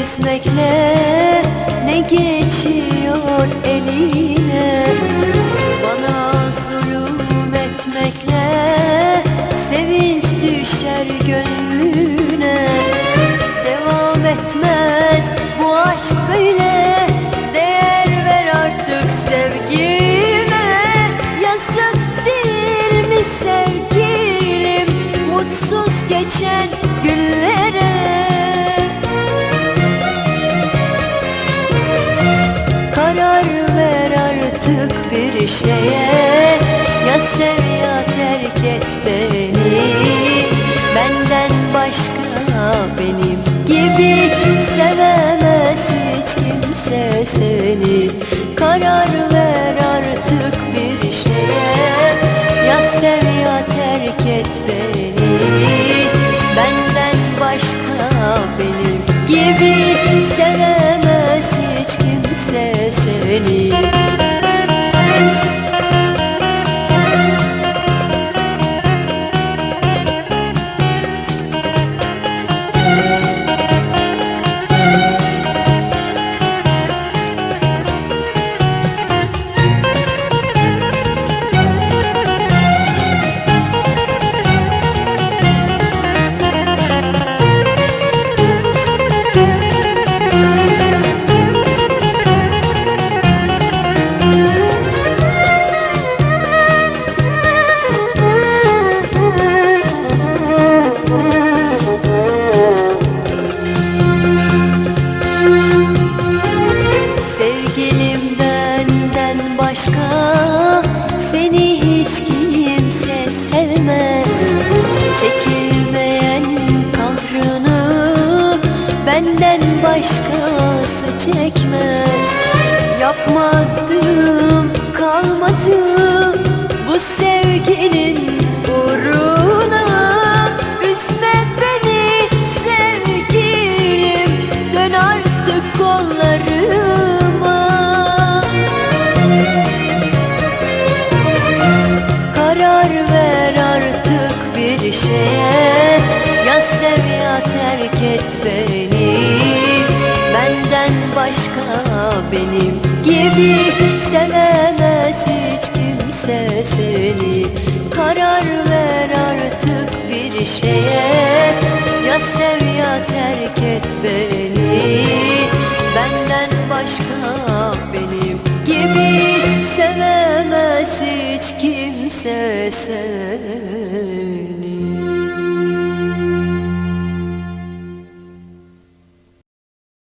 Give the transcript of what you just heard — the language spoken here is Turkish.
kesmekle ne geçiyor eline? Bana zulüm etmekle sevinç düşer gönlüne. Devam etmez bu aşk böyle, değer ver artık sevgime. Yazık değil mi sevgilim mutsuz geçen günlere? Karar ver artık bir şeye, ya sev ya terk et beni. Benden başka benim gibi sevemez hiç kimse seni. Karar ver artık bir şeye, ya sev ya terk et beni. Benden başka benim gibi sevemez hiç kimse seni. Benden başka seni hiç kimse sevmez. Çekilmeyen kahrını benden başkası çekmez. Yapmadım kalmadım bu sevginin uğruna. Üzme beni sevgilim, dön artık kollarıma. Karar ver artık bir şeye, ya sev ya terk et beni. Benden başka benim gibi sevemez hiç kimse seni. Karar ver artık bir şeye, ya sev ya terk et beni. Benden başka benim gibi sevemez hiç kimse seni.